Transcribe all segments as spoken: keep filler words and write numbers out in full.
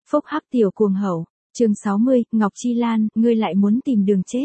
Phúc hắc tiểu cuồng hậu, chương sáu mươi, Ngọc Chi Lan, ngươi lại muốn tìm đường chết.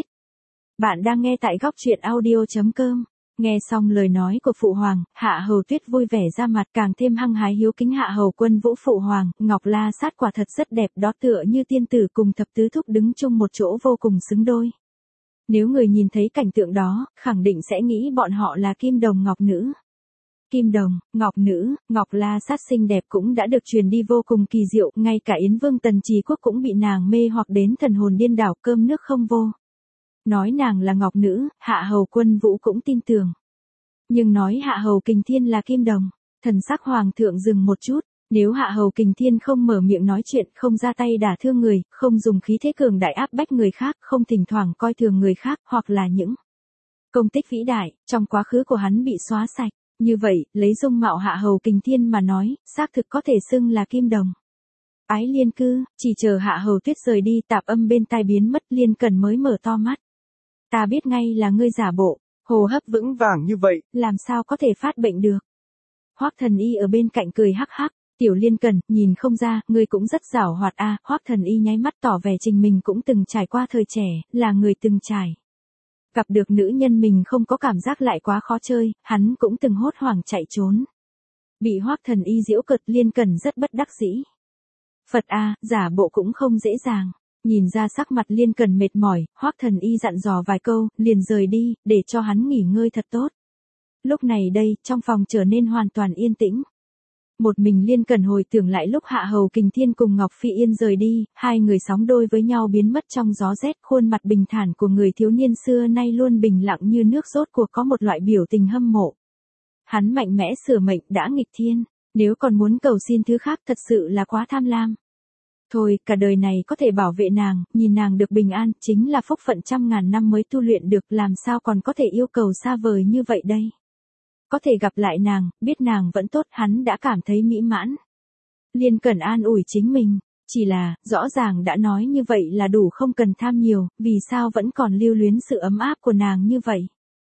Bạn đang nghe tại góc truyện audio chấm com. Nghe xong lời nói của Phụ Hoàng, Hạ Hầu Tuyết vui vẻ ra mặt càng thêm hăng hái hiếu kính Hạ Hầu Quân Vũ. Phụ Hoàng, Ngọc La Sát quả thật rất đẹp đó, tựa như tiên tử cùng thập tứ thúc đứng chung một chỗ vô cùng xứng đôi. Nếu người nhìn thấy cảnh tượng đó, khẳng định sẽ nghĩ bọn họ là kim đồng ngọc nữ. Kim đồng, ngọc nữ, Ngọc La Sát xinh đẹp cũng đã được truyền đi vô cùng kỳ diệu, ngay cả Yến Vương Tần Trì Quốc cũng bị nàng mê hoặc đến thần hồn điên đảo, cơm nước không vô. Nói nàng là ngọc nữ, Hạ Hầu Quân Vũ cũng tin tưởng. Nhưng nói Hạ Hầu Kình Thiên là kim đồng, thần sắc hoàng thượng dừng một chút, nếu Hạ Hầu Kình Thiên không mở miệng nói chuyện, không ra tay đả thương người, không dùng khí thế cường đại áp bách người khác, không thỉnh thoảng coi thường người khác, hoặc là những công tích vĩ đại trong quá khứ của hắn bị xóa sạch, như vậy, lấy dung mạo Hạ Hầu Kình Thiên mà nói, xác thực có thể xưng là kim đồng. Ái Liên Cư, chỉ chờ Hạ Hầu Tuyết rời đi, tạp âm bên tai biến mất, Liên Cần mới mở to mắt. Ta biết ngay là ngươi giả bộ, hô hấp vững vàng như vậy, làm sao có thể phát bệnh được. Hoắc Thần Y ở bên cạnh cười hắc hắc, Tiểu Liên Cần, nhìn không ra, ngươi cũng rất giảo hoạt a. À. Hoắc Thần Y nháy mắt tỏ vẻ trình mình cũng từng trải qua thời trẻ, là người từng trải. Gặp được nữ nhân mình không có cảm giác lại quá khó chơi, hắn cũng từng hốt hoảng chạy trốn. Bị Hoắc Thần Y giễu cợt, Liên Cần rất bất đắc dĩ. Phật a, à, giả bộ cũng không dễ dàng. Nhìn ra sắc mặt Liên Cần mệt mỏi, Hoắc Thần Y dặn dò vài câu, liền rời đi, để cho hắn nghỉ ngơi thật tốt. Lúc này đây, trong phòng trở nên hoàn toàn yên tĩnh. Một mình Liên Cần hồi tưởng lại lúc Hạ Hầu Kình Thiên cùng Ngọc Phi Yên rời đi, hai người sóng đôi với nhau biến mất trong gió rét, khuôn mặt bình thản của người thiếu niên xưa nay luôn bình lặng như nước, rốt cuộc có một loại biểu tình hâm mộ. Hắn mạnh mẽ sửa mệnh đã nghịch thiên, nếu còn muốn cầu xin thứ khác thật sự là quá tham lam. Thôi, cả đời này có thể bảo vệ nàng, nhìn nàng được bình an, chính là phúc phận trăm ngàn năm mới tu luyện được, làm sao còn có thể yêu cầu xa vời như vậy đây. Có thể gặp lại nàng, biết nàng vẫn tốt, hắn đã cảm thấy mỹ mãn. Liên Cần an ủi chính mình, chỉ là, rõ ràng đã nói như vậy là đủ, không cần tham nhiều, vì sao vẫn còn lưu luyến sự ấm áp của nàng như vậy.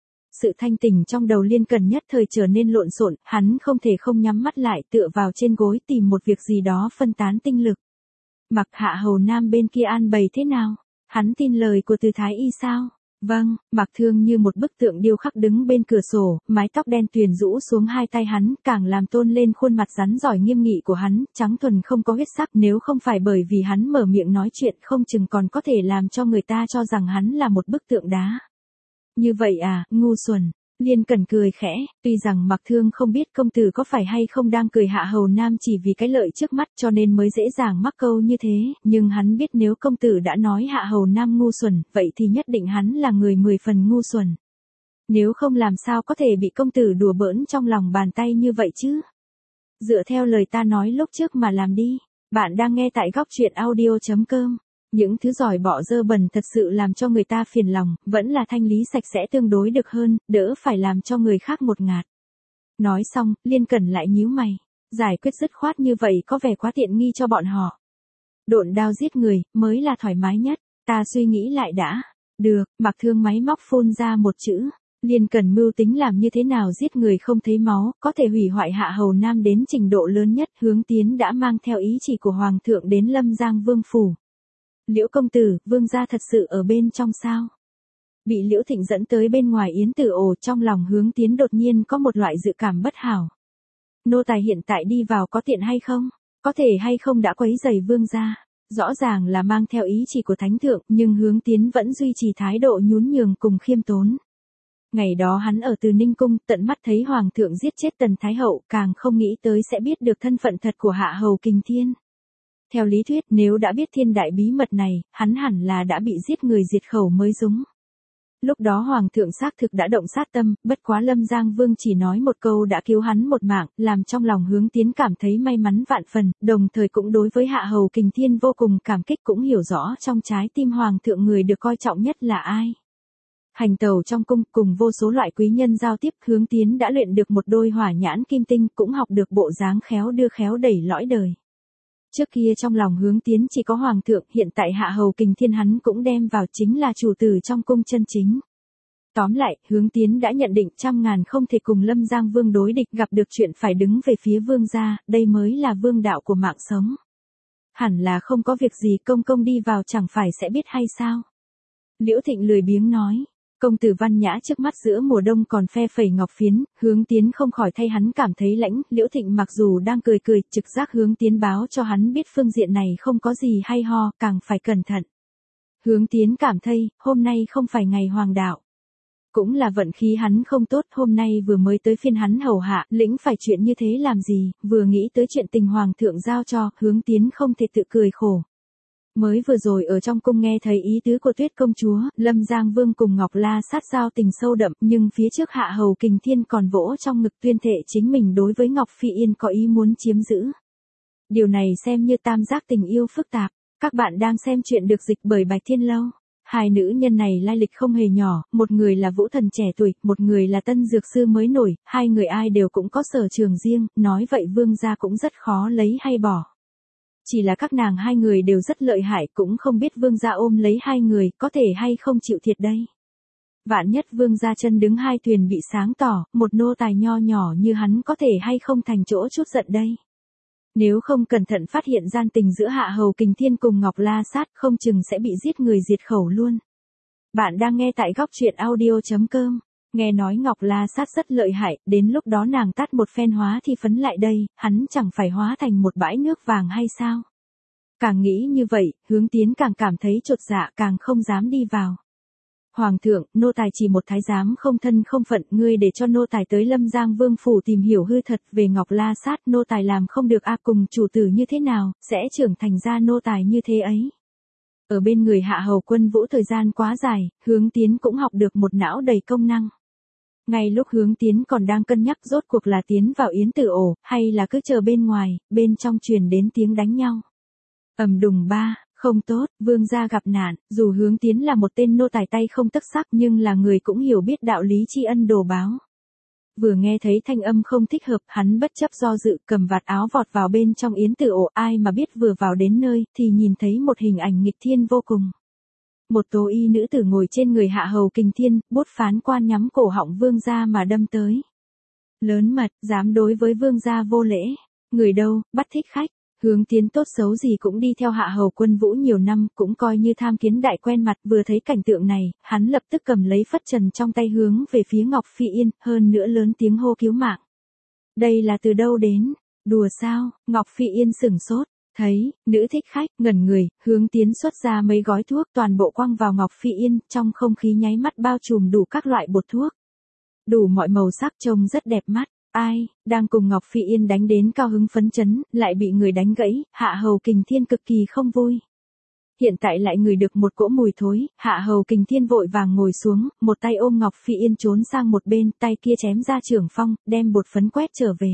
Sự thanh tỉnh trong đầu Liên Cần nhất thời trở nên lộn xộn, hắn không thể không nhắm mắt lại, tựa vào trên gối tìm một việc gì đó phân tán tinh lực. Mặc Hạ Hầu Nam bên kia an bày thế nào? Hắn tin lời của Từ Thái Y sao? Vâng, Mặc Thương như một bức tượng điêu khắc đứng bên cửa sổ, mái tóc đen tuyền rũ xuống hai tay hắn, càng làm tôn lên khuôn mặt rắn giỏi nghiêm nghị của hắn, trắng thuần không có huyết sắc, nếu không phải bởi vì hắn mở miệng nói chuyện, không chừng còn có thể làm cho người ta cho rằng hắn là một bức tượng đá. Như vậy à, ngu xuẩn. Liên Cần cười khẽ, tuy rằng Mặc Thương không biết công tử có phải hay không đang cười Hạ Hầu Nam chỉ vì cái lợi trước mắt cho nên mới dễ dàng mắc câu như thế, nhưng hắn biết nếu công tử đã nói Hạ Hầu Nam ngu xuẩn, vậy thì nhất định hắn là người mười phần ngu xuẩn. Nếu không làm sao có thể bị công tử đùa bỡn trong lòng bàn tay như vậy chứ. Dựa theo lời ta nói lúc trước mà làm đi. Bạn đang nghe tại góc truyện audio chấm com. Những thứ giỏi bọ dơ bẩn thật sự làm cho người ta phiền lòng, vẫn là thanh lý sạch sẽ tương đối được hơn, đỡ phải làm cho người khác một ngạt. Nói xong, Liên Cần lại nhíu mày, giải quyết dứt khoát như vậy có vẻ quá tiện nghi cho bọn họ. Độn đao giết người, mới là thoải mái nhất, ta suy nghĩ lại đã. Được, Mặc Thương máy móc phun ra một chữ. Liên Cần mưu tính làm như thế nào giết người không thấy máu, có thể hủy hoại Hạ Hầu Nam đến trình độ lớn nhất. Hướng Tiến đã mang theo ý chỉ của Hoàng thượng đến Lâm Giang Vương phủ. Liễu công tử, vương gia thật sự ở bên trong sao? Bị Liễu Thịnh dẫn tới bên ngoài yến tử ồ, trong lòng Hướng Tiến đột nhiên có một loại dự cảm bất hảo. Nô tài hiện tại đi vào có tiện hay không? Có thể hay không đã quấy rầy vương gia? Rõ ràng là mang theo ý chỉ của thánh thượng, nhưng Hướng Tiến vẫn duy trì thái độ nhún nhường cùng khiêm tốn. Ngày đó hắn ở Từ Ninh cung, tận mắt thấy hoàng thượng giết chết Tần Thái hậu, càng không nghĩ tới sẽ biết được thân phận thật của Hạ Hầu Kình Thiên. Theo lý thuyết, nếu đã biết thiên đại bí mật này, hắn hẳn là đã bị giết người diệt khẩu mới đúng. Lúc đó Hoàng thượng xác thực đã động sát tâm, bất quá Lâm Giang Vương chỉ nói một câu đã cứu hắn một mạng, làm trong lòng Hướng Tiến cảm thấy may mắn vạn phần, đồng thời cũng đối với Hạ Hầu Kình Thiên vô cùng cảm kích, cũng hiểu rõ trong trái tim Hoàng thượng người được coi trọng nhất là ai. Hành tẩu trong cung cùng vô số loại quý nhân giao tiếp, Hướng Tiến đã luyện được một đôi hỏa nhãn kim tinh, cũng học được bộ dáng khéo đưa khéo đẩy lõi đời. Trước kia trong lòng Hướng Tiến chỉ có Hoàng thượng, hiện tại Hạ Hầu Kình Thiên hắn cũng đem vào, chính là chủ tử trong cung chân chính. Tóm lại, Hướng Tiến đã nhận định trăm ngàn không thể cùng Lâm Giang Vương đối địch, gặp được chuyện phải đứng về phía vương gia, đây mới là vương đạo của mạng sống. Hẳn là không có việc gì, công công đi vào chẳng phải sẽ biết hay sao? Liễu Thịnh lười biếng nói. Công tử văn nhã trước mắt giữa mùa đông còn phe phẩy ngọc phiến, Hướng Tiến không khỏi thay hắn cảm thấy lãnh, Liễu Thịnh mặc dù đang cười cười, trực giác Hướng Tiến báo cho hắn biết phương diện này không có gì hay ho, càng phải cẩn thận. Hướng Tiến cảm thấy, hôm nay không phải ngày hoàng đạo. Cũng là vận khí hắn không tốt, hôm nay vừa mới tới phiên hắn hầu hạ, lĩnh phải chuyện như thế làm gì, vừa nghĩ tới chuyện tình hoàng thượng giao cho, Hướng Tiến không thể tự cười khổ. Mới vừa rồi ở trong cung nghe thấy ý tứ của Tuyết công chúa, Lâm Giang Vương cùng Ngọc La Sát giao tình sâu đậm, nhưng phía trước Hạ Hầu Kình Thiên còn vỗ trong ngực tuyên thệ chính mình đối với Ngọc Phi Yên có ý muốn chiếm giữ. Điều này xem như tam giác tình yêu phức tạp. Các bạn đang xem chuyện được dịch bởi Bạch Thiên Lâu. Hai nữ nhân này lai lịch không hề nhỏ, một người là vũ thần trẻ tuổi, một người là tân dược sư mới nổi, hai người ai đều cũng có sở trường riêng, nói vậy vương gia cũng rất khó lấy hay bỏ. Chỉ là các nàng hai người đều rất lợi hại, cũng không biết vương gia ôm lấy hai người, có thể hay không chịu thiệt đây. Vạn nhất vương gia chân đứng hai thuyền bị sáng tỏ, một nô tài nho nhỏ như hắn có thể hay không thành chỗ chút giận đây. Nếu không cẩn thận phát hiện gian tình giữa Hạ Hầu Kình Thiên cùng Ngọc La Sát, không chừng sẽ bị giết người diệt khẩu luôn. Bạn đang nghe tại góc truyện audio chấm com. Nghe nói Ngọc La Sát rất lợi hại, đến lúc đó nàng tát một phen hóa thì phấn lại đây, hắn chẳng phải hóa thành một bãi nước vàng hay sao? Càng nghĩ như vậy, Hướng Tiến càng cảm thấy chột dạ, càng không dám đi vào. Hoàng thượng, nô tài chỉ một thái giám không thân không phận, ngươi để cho nô tài tới Lâm Giang Vương phủ tìm hiểu hư thật về Ngọc La Sát, nô tài làm không được a, cùng chủ tử như thế nào, sẽ trưởng thành ra nô tài như thế ấy. Ở bên người Hạ Hầu Quân Vũ thời gian quá dài, Hướng Tiến cũng học được một não đầy công năng. Ngay lúc Hướng Tiến còn đang cân nhắc rốt cuộc là tiến vào yến tử ổ, hay là cứ chờ bên ngoài, bên trong truyền đến tiếng đánh nhau. Ầm đùng ba. Không tốt, vương gia gặp nạn, dù Hướng Tiến là một tên nô tài tay không tấc sắc nhưng là người cũng hiểu biết đạo lý tri ân đồ báo. Vừa nghe thấy thanh âm không thích hợp, hắn bất chấp do dự, cầm vạt áo vọt vào bên trong yến tử ổ, ai mà biết vừa vào đến nơi, thì nhìn thấy một hình ảnh nghịch thiên vô cùng. Một tố y nữ tử ngồi trên người Hạ Hầu Kình Thiên, bút phán quan nhắm cổ họng vương gia mà đâm tới. Lớn mật, dám đối với vương gia vô lễ. Người đâu, bắt thích khách. Hướng Tiến tốt xấu gì cũng đi theo Hạ Hầu Quân Vũ nhiều năm, cũng coi như tham kiến đại quen mặt, vừa thấy cảnh tượng này, hắn lập tức cầm lấy phất trần trong tay hướng về phía Ngọc Phi Yên, hơn nữa lớn tiếng hô cứu mạng. Đây là từ đâu đến? Đùa sao? Ngọc Phi Yên sửng sốt, thấy, nữ thích khách, ngẩn người, Hướng Tiến xuất ra mấy gói thuốc toàn bộ quăng vào Ngọc Phi Yên, trong không khí nháy mắt bao trùm đủ các loại bột thuốc. Đủ mọi màu sắc trông rất đẹp mắt. Ai, đang cùng Ngọc Phi Yên đánh đến cao hứng phấn chấn, lại bị người đánh gãy, Hạ Hầu Kình Thiên cực kỳ không vui. Hiện tại lại ngửi được một cỗ mùi thối, Hạ Hầu Kình Thiên vội vàng ngồi xuống, một tay ôm Ngọc Phi Yên trốn sang một bên, tay kia chém ra trưởng phong, đem bột phấn quét trở về.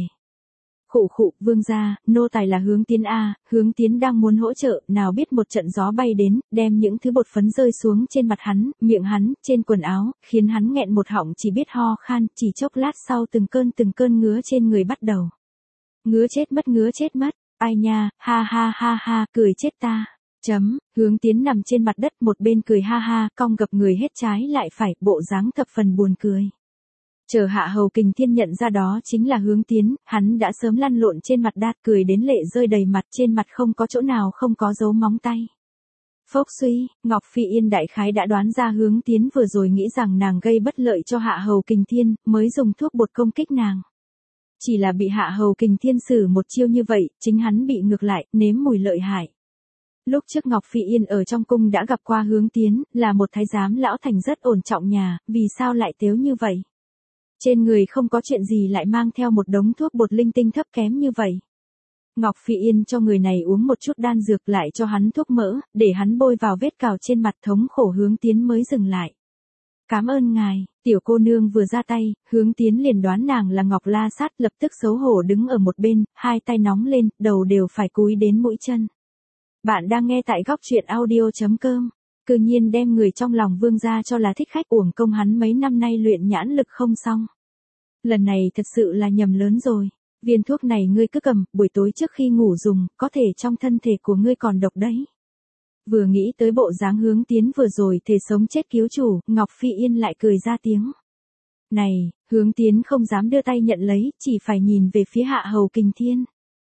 Khụ khụ, vương gia, nô tài là Hướng Tiến a, Hướng Tiến đang muốn hỗ trợ, nào biết một trận gió bay đến, đem những thứ bột phấn rơi xuống trên mặt hắn, miệng hắn, trên quần áo, khiến hắn nghẹn một họng chỉ biết ho khan, chỉ chốc lát sau từng cơn từng cơn ngứa trên người bắt đầu. Ngứa chết mất, ngứa chết mất, ai nha, ha ha ha ha, cười chết ta. Chấm, Hướng Tiến nằm trên mặt đất một bên cười ha ha, cong gập người hết trái lại phải, bộ dáng thập phần buồn cười. Chờ Hạ Hầu Kình Thiên nhận ra đó chính là Hướng Tiến, hắn đã sớm lăn lộn trên mặt đát, cười đến lệ rơi đầy mặt, trên mặt không có chỗ nào không có dấu móng tay. Phốc suy, Ngọc Phi Yên đại khái đã đoán ra Hướng Tiến vừa rồi nghĩ rằng nàng gây bất lợi cho Hạ Hầu Kình Thiên, mới dùng thuốc bột công kích nàng. Chỉ là bị Hạ Hầu Kình Thiên xử một chiêu như vậy, chính hắn bị ngược lại, nếm mùi lợi hại. Lúc trước Ngọc Phi Yên ở trong cung đã gặp qua Hướng Tiến, là một thái giám lão thành rất ổn trọng nhà, vì sao lại tếu như vậy? Trên người không có chuyện gì lại mang theo một đống thuốc bột linh tinh thấp kém như vậy. Ngọc Phi Yên cho người này uống một chút đan dược, lại cho hắn thuốc mỡ, để hắn bôi vào vết cào trên mặt, thống khổ Hướng Tiến mới dừng lại. Cảm ơn ngài, tiểu cô nương vừa ra tay, Hướng Tiến liền đoán nàng là Ngọc La Sát, lập tức xấu hổ đứng ở một bên, hai tay nóng lên, đầu đều phải cúi đến mũi chân. Bạn đang nghe tại góc truyện audio chấm com. Cư nhiên đem người trong lòng vương gia cho là thích khách, uổng công hắn mấy năm nay luyện nhãn lực không xong. Lần này thật sự là nhầm lớn rồi. Viên thuốc này ngươi cứ cầm, buổi tối trước khi ngủ dùng, có thể trong thân thể của ngươi còn độc đấy. Vừa nghĩ tới bộ dáng Hướng Tiến vừa rồi thể sống chết cứu chủ, Ngọc Phi Yên lại cười ra tiếng. Này, Hướng Tiến không dám đưa tay nhận lấy, chỉ phải nhìn về phía Hạ Hầu Kình Thiên.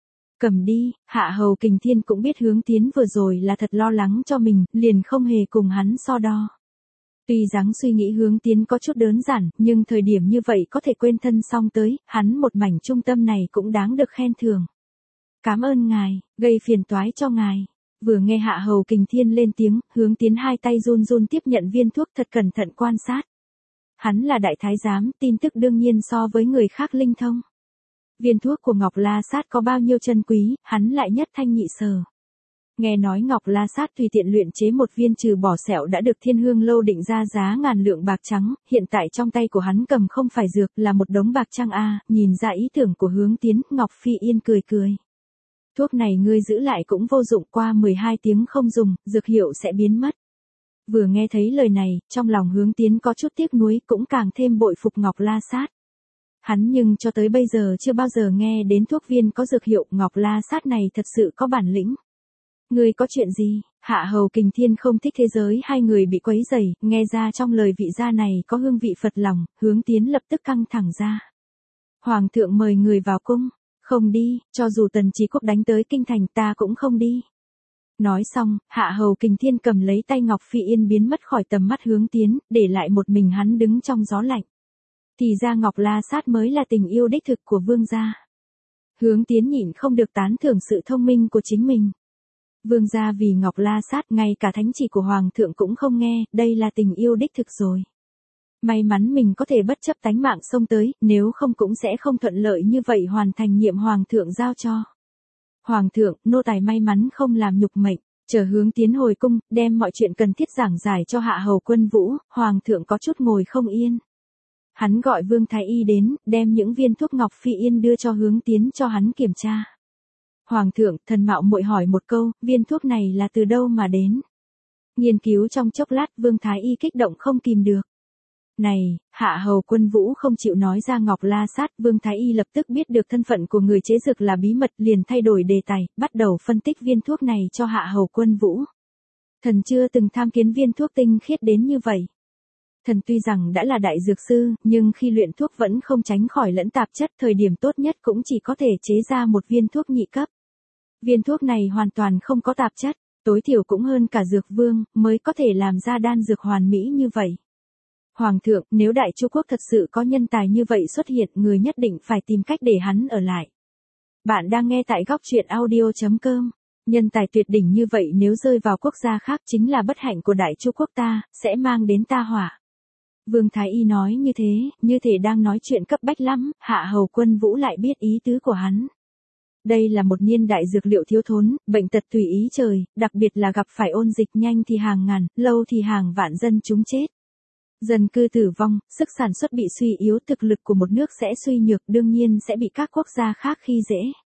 Cầm đi, Hạ Hầu Kình Thiên cũng biết Hướng Tiến vừa rồi là thật lo lắng cho mình, liền không hề cùng hắn so đo. Tuy dáng suy nghĩ Hướng Tiến có chút đơn giản, nhưng thời điểm như vậy có thể quên thân xong tới, hắn một mảnh trung tâm này cũng đáng được khen thưởng. Cảm ơn ngài, gây phiền toái cho ngài. Vừa nghe Hạ Hầu Kình Thiên lên tiếng, Hướng Tiến hai tay run run tiếp nhận viên thuốc thật cẩn thận quan sát. Hắn là đại thái giám, tin tức đương nhiên so với người khác linh thông. Viên thuốc của Ngọc La Sát có bao nhiêu chân quý, hắn lại nhất thanh nhị sở. Nghe nói Ngọc La Sát tùy tiện luyện chế một viên trừ bỏ sẹo đã được Thiên Hương Lâu định ra giá ngàn lượng bạc trắng, hiện tại trong tay của hắn cầm không phải dược là một đống bạc trăng a, nhìn ra ý tưởng của Hướng Tiến, Ngọc Phi Yên cười cười. Thuốc này ngươi giữ lại cũng vô dụng, qua mười hai tiếng không dùng, dược hiệu sẽ biến mất. Vừa nghe thấy lời này, trong lòng Hướng Tiến có chút tiếc nuối, cũng càng thêm bội phục Ngọc La Sát. Hắn nhưng cho tới bây giờ chưa bao giờ nghe đến thuốc viên có dược hiệu, Ngọc La Sát này thật sự có bản lĩnh. Ngươi có chuyện gì? Hạ Hầu Kình Thiên không thích thế giới hai người bị quấy rầy, nghe ra trong lời vị gia này có hương vị Phật lòng, Hướng Tiến lập tức căng thẳng ra. Hoàng thượng mời người vào cung, không đi, cho dù Tần Chí Quốc đánh tới kinh thành ta cũng không đi. Nói xong, Hạ Hầu Kình Thiên cầm lấy tay Ngọc Phi Yên biến mất khỏi tầm mắt Hướng Tiến, để lại một mình hắn đứng trong gió lạnh. Thì ra Ngọc La Sát mới là tình yêu đích thực của vương gia. Hướng Tiến nhịn không được tán thưởng sự thông minh của chính mình. Vương gia vì Ngọc La Sát, ngay cả thánh chỉ của Hoàng thượng cũng không nghe, đây là tình yêu đích thực rồi. May mắn mình có thể bất chấp tánh mạng xông tới, nếu không cũng sẽ không thuận lợi như vậy hoàn thành nhiệm Hoàng thượng giao cho. Hoàng thượng, nô tài may mắn không làm nhục mệnh, chờ Hướng Tiến hồi cung, đem mọi chuyện cần thiết giảng giải cho Hạ Hầu Quân Vũ, Hoàng thượng có chút ngồi không yên. Hắn gọi Vương Thái Y đến, đem những viên thuốc Ngọc Phi Yên đưa cho Hướng Tiến cho hắn kiểm tra. Hoàng thượng, thần mạo muội hỏi một câu, viên thuốc này là từ đâu mà đến? Nghiên cứu trong chốc lát, Vương Thái Y kích động không kìm được. Này, Hạ Hầu Quân Vũ không chịu nói ra Ngọc La Sát, Vương Thái Y lập tức biết được thân phận của người chế dược là bí mật, liền thay đổi đề tài, bắt đầu phân tích viên thuốc này cho Hạ Hầu Quân Vũ. Thần chưa từng tham kiến viên thuốc tinh khiết đến như vậy. Thần tuy rằng đã là đại dược sư, nhưng khi luyện thuốc vẫn không tránh khỏi lẫn tạp chất, thời điểm tốt nhất cũng chỉ có thể chế ra một viên thuốc nhị cấp. Viên thuốc này hoàn toàn không có tạp chất, tối thiểu cũng hơn cả dược vương, mới có thể làm ra đan dược hoàn mỹ như vậy. Hoàng thượng, nếu Đại Chu Quốc thật sự có nhân tài như vậy xuất hiện, người nhất định phải tìm cách để hắn ở lại. Bạn đang nghe tại góc truyện audio chấm com. Nhân tài tuyệt đỉnh như vậy nếu rơi vào quốc gia khác chính là bất hạnh của Đại Chu Quốc ta, sẽ mang đến ta họa. Vương Thái Y nói như thế, như thể đang nói chuyện cấp bách lắm, Hạ Hầu Quân Vũ lại biết ý tứ của hắn. Đây là một niên đại dược liệu thiếu thốn, bệnh tật tùy ý trời, đặc biệt là gặp phải ôn dịch nhanh thì hàng ngàn, lâu thì hàng vạn dân chúng chết. Dân cư tử vong, sức sản xuất bị suy yếu, thực lực của một nước sẽ suy nhược, đương nhiên sẽ bị các quốc gia khác khi dễ.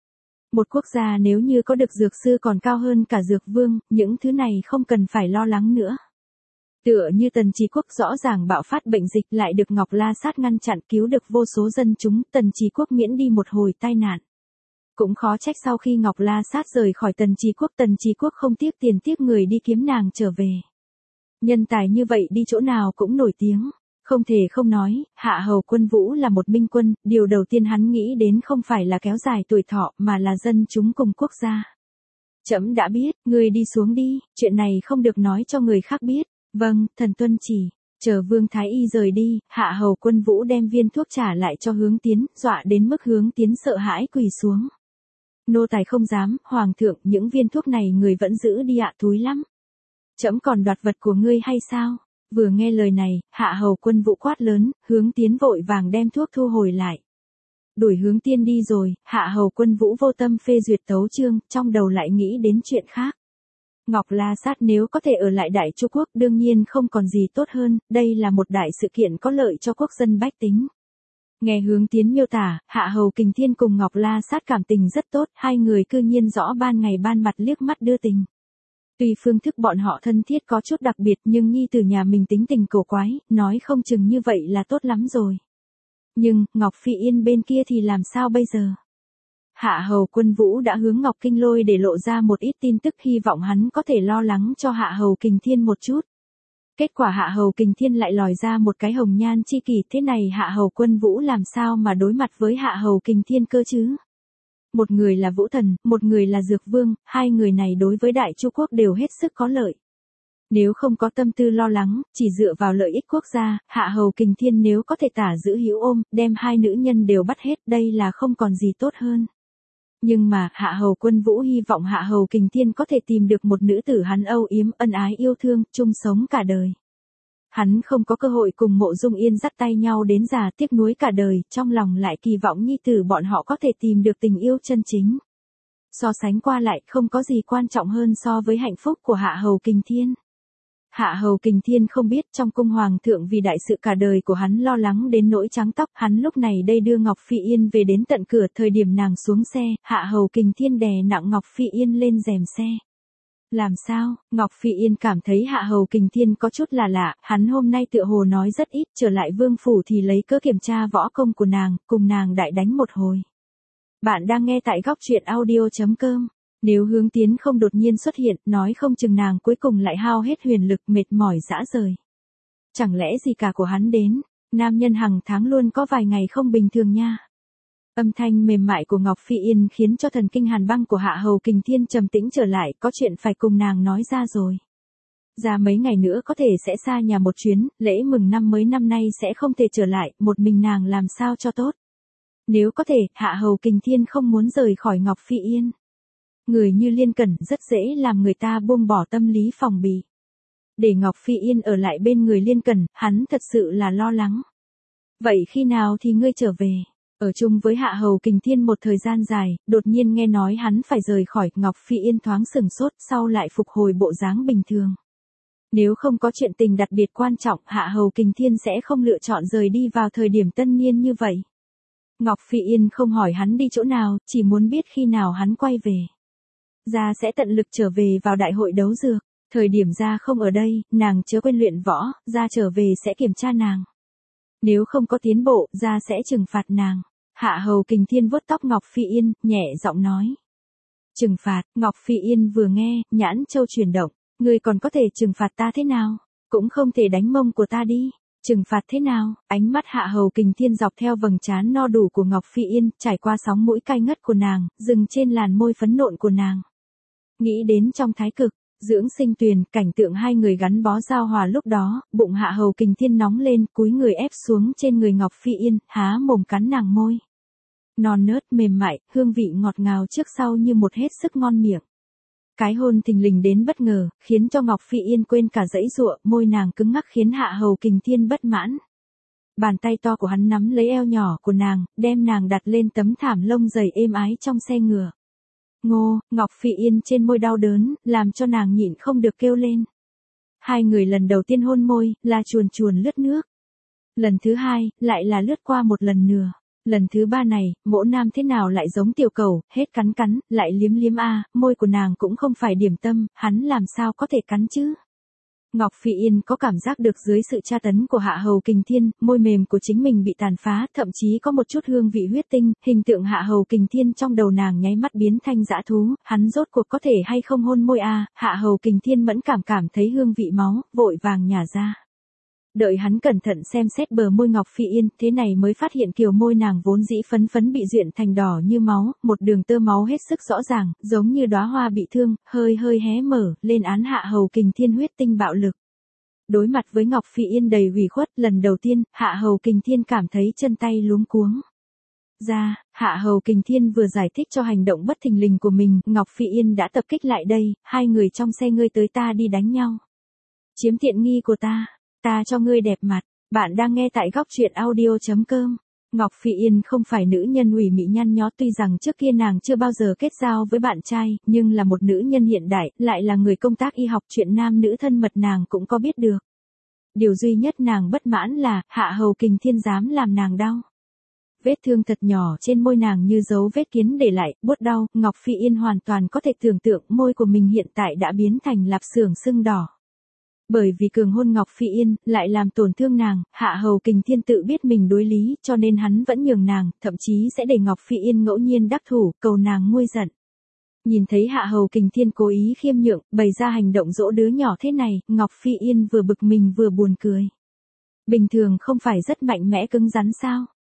Một quốc gia nếu như có được dược sư còn cao hơn cả dược vương, những thứ này không cần phải lo lắng nữa. Tựa như Tần Chí Quốc rõ ràng bạo phát bệnh dịch lại được Ngọc La Sát ngăn chặn cứu được vô số dân chúng, Tần Chí Quốc miễn đi một hồi tai nạn. Cũng khó trách sau khi Ngọc La Sát rời khỏi Tần Chí Quốc, Tần Chí Quốc không tiếc tiền tiếc người đi kiếm nàng trở về. Nhân tài như vậy đi chỗ nào cũng nổi tiếng. Không thể không nói, Hạ Hầu Quân Vũ là một minh quân, điều đầu tiên hắn nghĩ đến không phải là kéo dài tuổi thọ mà là dân chúng cùng quốc gia. Trẫm đã biết, ngươi đi xuống đi, chuyện này không được nói cho người khác biết. Vâng, thần tuân chỉ. Chờ Vương Thái Y rời đi, Hạ Hầu Quân Vũ đem viên thuốc trả lại cho Hướng Tiến, dọa đến mức Hướng Tiến sợ hãi quỳ xuống. Nô tài không dám, Hoàng thượng, những viên thuốc này người vẫn giữ đi ạ, thúi lắm. Trẫm còn đoạt vật của ngươi hay sao? Vừa nghe lời này, Hạ Hầu Quân Vũ quát lớn, Hướng Tiến vội vàng đem thuốc thu hồi lại. Đuổi Hướng Tiên đi rồi, Hạ Hầu Quân Vũ vô tâm phê duyệt tấu chương, trong đầu lại nghĩ đến chuyện khác. Ngọc La Sát nếu có thể ở lại Đại Chu Quốc đương nhiên không còn gì tốt hơn, đây là một đại sự kiện có lợi cho quốc dân bách tính. Nghe Hướng Tiến miêu tả, Hạ Hầu Kình Thiên cùng Ngọc La Sát cảm tình rất tốt, hai người cư nhiên rõ ban ngày ban mặt liếc mắt đưa tình. Tuy phương thức bọn họ thân thiết có chút đặc biệt nhưng nhi tử nhà mình tính tình cổ quái, nói không chừng như vậy là tốt lắm rồi. Nhưng, Ngọc Phi Yên bên kia thì làm sao bây giờ? Hạ Hầu Quân Vũ đã hướng Ngọc Kinh Lôi để lộ ra một ít tin tức, hy vọng hắn có thể lo lắng cho Hạ Hầu Kình Thiên một chút. Kết quả Hạ Hầu Kình Thiên lại lòi ra một cái hồng nhan chi kỷ, thế này Hạ Hầu Quân Vũ làm sao mà đối mặt với Hạ Hầu Kình Thiên cơ chứ? Một người là Vũ Thần, một người là Dược Vương, hai người này đối với Đại Chu quốc đều hết sức có lợi. Nếu không có tâm tư lo lắng, chỉ dựa vào lợi ích quốc gia, Hạ Hầu Kình Thiên nếu có thể tả giữ hữu ôm, đem hai nữ nhân đều bắt hết, đây là không còn gì tốt hơn. Nhưng mà, Hạ Hầu Quân Vũ hy vọng Hạ Hầu Kình Thiên có thể tìm được một nữ tử hắn âu yếm, ân ái yêu thương, chung sống cả đời. Hắn không có cơ hội cùng Mộ Dung Yên dắt tay nhau đến già, tiếc nuối cả đời, trong lòng lại kỳ vọng nhi tử bọn họ có thể tìm được tình yêu chân chính. So sánh qua lại, không có gì quan trọng hơn so với hạnh phúc của Hạ Hầu Kình Thiên. Hạ Hầu Kình Thiên không biết trong cung hoàng thượng vì đại sự cả đời của hắn lo lắng đến nỗi trắng tóc, hắn lúc này đây đưa Ngọc Phi Yên về đến tận cửa, thời điểm nàng xuống xe, Hạ Hầu Kình Thiên đè nặng Ngọc Phi Yên lên rèm xe. Làm sao? Ngọc Phi Yên cảm thấy Hạ Hầu Kình Thiên có chút là lạ, hắn hôm nay tựa hồ nói rất ít, trở lại vương phủ thì lấy cớ kiểm tra võ công của nàng, cùng nàng đại đánh một hồi. Bạn đang nghe tại góc truyện audio chấm com. Nếu Hướng Tiến không đột nhiên xuất hiện, nói không chừng nàng cuối cùng lại hao hết huyền lực, mệt mỏi rã rời. Chẳng lẽ gì cả của hắn đến, nam nhân hàng tháng luôn có vài ngày không bình thường nha. Âm thanh mềm mại của Ngọc Phi Yên khiến cho thần kinh hàn băng của Hạ Hầu Kình Thiên trầm tĩnh trở lại, có chuyện phải cùng nàng nói ra rồi. Ra mấy ngày nữa có thể sẽ xa nhà một chuyến, lễ mừng năm mới năm nay sẽ không thể trở lại, một mình nàng làm sao cho tốt. Nếu có thể, Hạ Hầu Kình Thiên không muốn rời khỏi Ngọc Phi Yên. Người như Liên Cẩn rất dễ làm người ta buông bỏ tâm lý phòng bị. Để Ngọc Phi Yên ở lại bên người Liên Cẩn, hắn thật sự là lo lắng. Vậy khi nào thì ngươi trở về? Ở chung với Hạ Hầu Kình Thiên một thời gian dài, đột nhiên nghe nói hắn phải rời khỏi, Ngọc Phi Yên thoáng sừng sốt, sau lại phục hồi bộ dáng bình thường. Nếu không có chuyện tình đặc biệt quan trọng, Hạ Hầu Kình Thiên sẽ không lựa chọn rời đi vào thời điểm tân niên như vậy. Ngọc Phi Yên không hỏi hắn đi chỗ nào, chỉ muốn biết khi nào hắn quay về. Gia sẽ tận lực trở về vào đại hội đấu dược, thời điểm Gia không ở đây, nàng chớ quên luyện võ, Gia trở về sẽ kiểm tra nàng. Nếu không có tiến bộ, Gia sẽ trừng phạt nàng. Hạ Hầu Kình Thiên vuốt tóc Ngọc Phi Yên, nhẹ giọng nói. Trừng phạt, Ngọc Phi Yên vừa nghe, nhãn châu chuyển động, ngươi còn có thể trừng phạt ta thế nào? Cũng không thể đánh mông của ta đi. Trừng phạt thế nào? Ánh mắt Hạ Hầu Kình Thiên dọc theo vầng trán no đủ của Ngọc Phi Yên, trải qua sóng mũi cay ngất của nàng, dừng trên làn môi phấn nộn của nàng. Nghĩ đến trong thái cực, dưỡng sinh tuyền, cảnh tượng hai người gắn bó giao hòa lúc đó, bụng Hạ Hầu Kình Thiên nóng lên, cúi người ép xuống trên người Ngọc Phi Yên, há mồm cắn nàng môi. Non nớt mềm mại, hương vị ngọt ngào trước sau như một hết sức ngon miệng. Cái hôn thình lình đến bất ngờ, khiến cho Ngọc Phi Yên quên cả dãy giụa, môi nàng cứng ngắc khiến Hạ Hầu Kình Thiên bất mãn. Bàn tay to của hắn nắm lấy eo nhỏ của nàng, đem nàng đặt lên tấm thảm lông dày êm ái trong xe ngựa. Ngô, Ngọc Phi Yên trên môi đau đớn, làm cho nàng nhịn không được kêu lên. Hai người lần đầu tiên hôn môi, là chuồn chuồn lướt nước. Lần thứ hai, lại là lướt qua một lần nữa. Lần thứ ba này, mỗ nam thế nào lại giống tiểu cầu, hết cắn cắn, lại liếm liếm a, môi của nàng cũng không phải điểm tâm, hắn làm sao có thể cắn chứ? Ngọc Phi Yên có cảm giác được dưới sự tra tấn của Hạ Hầu Kình Thiên, môi mềm của chính mình bị tàn phá, thậm chí có một chút hương vị huyết tinh, hình tượng Hạ Hầu Kình Thiên trong đầu nàng nháy mắt biến thành dã thú, hắn rốt cuộc có thể hay không hôn môi a? Hạ Hầu Kình Thiên mẫn cảm cảm thấy hương vị máu, vội vàng nhả ra. Đợi hắn cẩn thận xem xét bờ môi Ngọc Phi Yên, thế này mới phát hiện kiều môi nàng vốn dĩ phấn phấn bị duyện thành đỏ như máu, một đường tơ máu hết sức rõ ràng, giống như đóa hoa bị thương, hơi hơi hé mở, lên án Hạ Hầu Kình Thiên huyết tinh bạo lực. Đối mặt với Ngọc Phi Yên đầy ủy khuất, lần đầu tiên, Hạ Hầu Kình Thiên cảm thấy chân tay luống cuống. Ra, Hạ Hầu Kình Thiên vừa giải thích cho hành động bất thình lình của mình, Ngọc Phi Yên đã tập kích lại đây, hai người trong xe ngươi tới ta đi đánh nhau. Chiếm tiện nghi của ta. Ta cho ngươi đẹp mặt, bạn đang nghe tại góc truyện audio chấm com. Ngọc Phi Yên không phải nữ nhân ủy mị nhăn nhó, tuy rằng trước kia nàng chưa bao giờ kết giao với bạn trai, nhưng là một nữ nhân hiện đại, lại là người công tác y học, chuyện nam nữ thân mật nàng cũng có biết được. Điều duy nhất nàng bất mãn là, Hạ Hầu Kình Thiên dám làm nàng đau. Vết thương thật nhỏ trên môi nàng như dấu vết kiến để lại, buốt đau, Ngọc Phi Yên hoàn toàn có thể tưởng tượng môi của mình hiện tại đã biến thành lạp xưởng sưng đỏ. Bởi vì cường hôn Ngọc Phi Yên, lại làm tổn thương nàng, Hạ Hầu Kình Thiên tự biết mình đối lý, cho nên hắn vẫn nhường nàng, thậm chí sẽ để Ngọc Phi Yên ngẫu nhiên đắc thủ, cầu nàng nguôi giận. Nhìn thấy Hạ Hầu Kình Thiên cố ý khiêm nhượng, bày ra hành động dỗ đứa nhỏ thế này, Ngọc Phi Yên vừa bực mình vừa buồn cười. Bình thường không phải rất mạnh mẽ cứng rắn sao?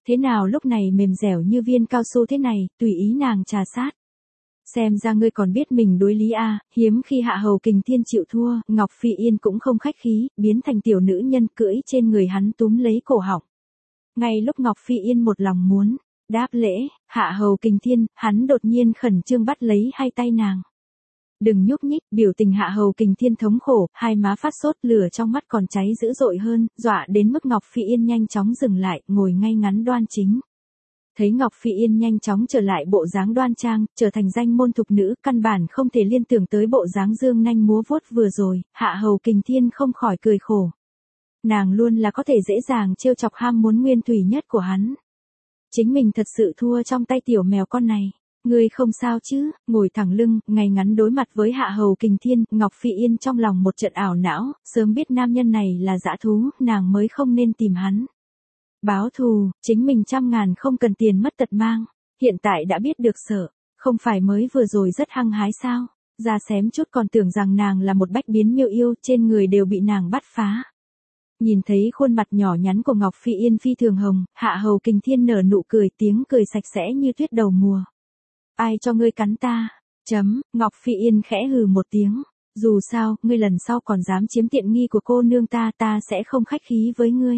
Thế nào lúc này mềm dẻo như viên cao su thế này, tùy ý nàng trà sát. Xem ra ngươi còn biết mình đối lý a, hiếm khi Hạ Hầu Kình Thiên chịu thua, Ngọc Phi Yên cũng không khách khí, biến thành tiểu nữ nhân cưỡi trên người hắn túm lấy cổ họng. Ngay lúc Ngọc Phi Yên một lòng muốn đáp lễ, Hạ Hầu Kình Thiên, hắn đột nhiên khẩn trương bắt lấy hai tay nàng. Đừng nhúc nhích, biểu tình Hạ Hầu Kình Thiên thống khổ, hai má phát sốt, lửa trong mắt còn cháy dữ dội hơn, dọa đến mức Ngọc Phi Yên nhanh chóng dừng lại, ngồi ngay ngắn đoan chính. Thấy Ngọc Phi Yên nhanh chóng trở lại bộ dáng đoan trang, trở thành danh môn thục nữ, căn bản không thể liên tưởng tới bộ dáng dương nanh múa vuốt vừa rồi, Hạ Hầu Kình Thiên không khỏi cười khổ. Nàng luôn là có thể dễ dàng trêu chọc ham muốn nguyên thủy nhất của hắn. Chính mình thật sự thua trong tay tiểu mèo con này. Ngươi không sao chứ? Ngồi thẳng lưng, ngay ngắn đối mặt với Hạ Hầu Kình Thiên, Ngọc Phi Yên trong lòng một trận ảo não, sớm biết nam nhân này là dã thú, nàng mới không nên tìm hắn. Báo thù, chính mình trăm ngàn không cần tiền mất tật mang, hiện tại đã biết được sợ, không phải mới vừa rồi rất hăng hái sao? Ra xém chút còn tưởng rằng nàng là một bách biến miêu yêu, trên người đều bị nàng bắt phá. Nhìn thấy khuôn mặt nhỏ nhắn của Ngọc Phi Yên phi thường hồng, Hạ Hầu Kình Thiên nở nụ cười, tiếng cười sạch sẽ như tuyết đầu mùa. Ai cho ngươi cắn ta? Chấm, Ngọc Phi Yên khẽ hừ một tiếng. Dù sao, ngươi lần sau còn dám chiếm tiện nghi của cô nương ta, ta sẽ không khách khí với ngươi.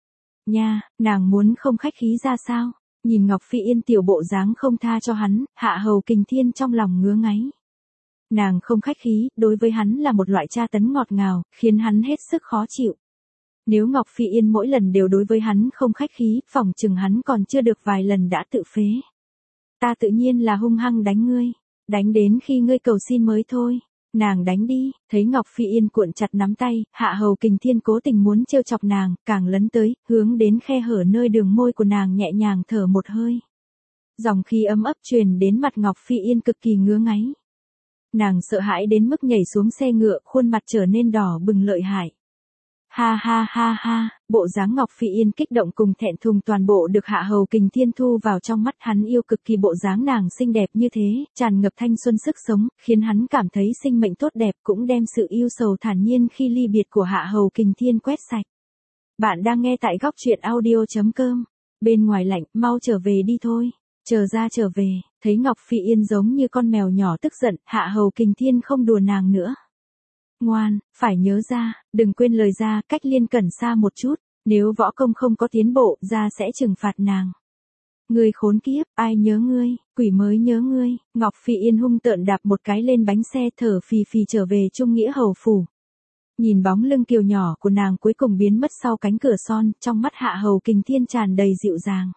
Nha, nàng muốn không khách khí ra sao? Nhìn Ngọc Phi Yên tiểu bộ dáng không tha cho hắn, Hạ Hầu Kình Thiên trong lòng ngứa ngáy. Nàng không khách khí, đối với hắn là một loại tra tấn ngọt ngào, khiến hắn hết sức khó chịu. Nếu Ngọc Phi Yên mỗi lần đều đối với hắn không khách khí, phỏng chừng hắn còn chưa được vài lần đã tự phế. Ta tự nhiên là hung hăng đánh ngươi, đánh đến khi ngươi cầu xin mới thôi. Nàng đánh đi, thấy Ngọc Phi Yên cuộn chặt nắm tay, Hạ Hầu Kình Thiên cố tình muốn trêu chọc nàng, càng lấn tới, hướng đến khe hở nơi đường môi của nàng nhẹ nhàng thở một hơi. Dòng khí ấm ấp truyền đến mặt Ngọc Phi Yên cực kỳ ngứa ngáy. Nàng sợ hãi đến mức nhảy xuống xe ngựa, khuôn mặt trở nên đỏ bừng lợi hại. Ha ha ha ha, bộ dáng Ngọc Phi Yên kích động cùng thẹn thùng toàn bộ được Hạ Hầu Kình Thiên thu vào trong mắt, hắn yêu cực kỳ bộ dáng nàng xinh đẹp như thế, tràn ngập thanh xuân sức sống, khiến hắn cảm thấy sinh mệnh tốt đẹp, cũng đem sự yêu sầu thản nhiên khi ly biệt của Hạ Hầu Kình Thiên quét sạch. Bạn đang nghe tại góc truyện audio chấm com. Bên ngoài lạnh, mau trở về đi thôi. Chờ ra trở về, thấy Ngọc Phi Yên giống như con mèo nhỏ tức giận, Hạ Hầu Kình Thiên không đùa nàng nữa. Ngoan, phải nhớ ra, đừng quên lời ra, cách Liên Cẩn xa một chút, nếu võ công không có tiến bộ, ra sẽ trừng phạt nàng. Ngươi khốn kiếp, ai nhớ ngươi, quỷ mới nhớ ngươi. Ngọc Phi Yên hung tợn đạp một cái lên bánh xe, thở phì phì trở về Trung Nghĩa Hầu phủ. Nhìn bóng lưng kiều nhỏ của nàng cuối cùng biến mất sau cánh cửa son, trong mắt Hạ Hầu Kình Thiên tràn đầy dịu dàng.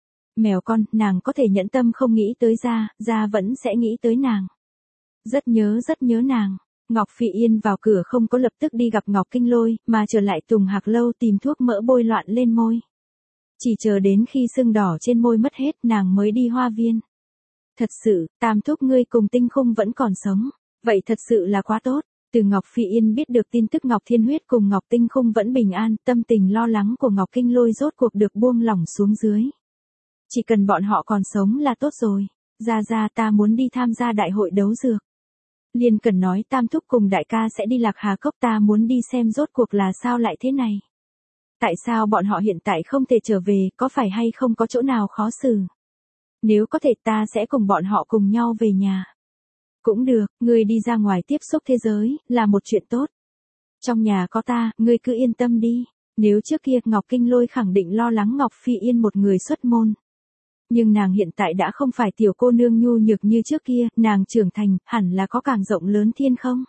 Mèo con, nàng có thể nhẫn tâm không nghĩ tới ra, ra vẫn sẽ nghĩ tới nàng. Rất nhớ rất nhớ nàng. Ngọc Phi Yên vào cửa không có lập tức đi gặp Ngọc Kinh Lôi, mà trở lại Tùng Hạc Lâu tìm thuốc mỡ bôi loạn lên môi. Chỉ chờ đến khi sưng đỏ trên môi mất hết, nàng mới đi hoa viên. Thật sự, Tam thúc ngươi cùng Tinh Khung vẫn còn sống. Vậy thật sự là quá tốt. Từ Ngọc Phi Yên biết được tin tức Ngọc Thiên Huyết cùng Ngọc Tinh Khung vẫn bình an, tâm tình lo lắng của Ngọc Kinh Lôi rốt cuộc được buông lỏng xuống dưới. Chỉ cần bọn họ còn sống là tốt rồi. Ra ra, ta muốn đi tham gia đại hội đấu dược. Liên Cẩn nói Tam thúc cùng đại ca sẽ đi Lạc Hà Cốc, ta muốn đi xem rốt cuộc là sao lại thế này. Tại sao bọn họ hiện tại không thể trở về, có phải hay không có chỗ nào khó xử? Nếu có thể ta sẽ cùng bọn họ cùng nhau về nhà. Cũng được, ngươi đi ra ngoài tiếp xúc thế giới, là một chuyện tốt. Trong nhà có ta, ngươi cứ yên tâm đi. Nếu trước kia Ngọc Kinh Lôi khẳng định lo lắng Ngọc Phi Yên một người xuất môn. Nhưng nàng hiện tại đã không phải tiểu cô nương nhu nhược như trước kia, nàng trưởng thành, hẳn là có càng rộng lớn thiên không?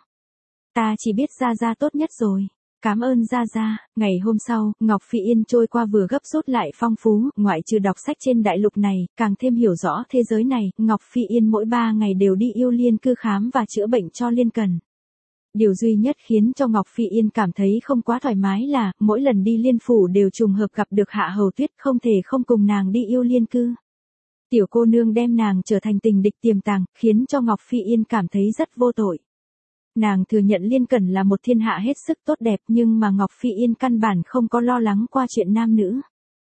Ta chỉ biết Gia Gia tốt nhất rồi. Cảm ơn Gia Gia. Ngày hôm sau, Ngọc Phi Yên trôi qua vừa gấp rút lại phong phú, ngoại trừ đọc sách trên đại lục này, càng thêm hiểu rõ thế giới này, Ngọc Phi Yên mỗi ba ngày đều đi yêu liên cư khám và chữa bệnh cho Liên Cẩn. Điều duy nhất khiến cho Ngọc Phi Yên cảm thấy không quá thoải mái là, mỗi lần đi liên phủ đều trùng hợp gặp được Hạ Hầu Tuyết, không thể không cùng nàng đi yêu liên cư. Tiểu cô nương đem nàng trở thành tình địch tiềm tàng, khiến cho Ngọc Phi Yên cảm thấy rất vô tội. Nàng thừa nhận Liên Cẩn là một thiên hạ hết sức tốt đẹp, nhưng mà Ngọc Phi Yên căn bản không có lo lắng qua chuyện nam nữ.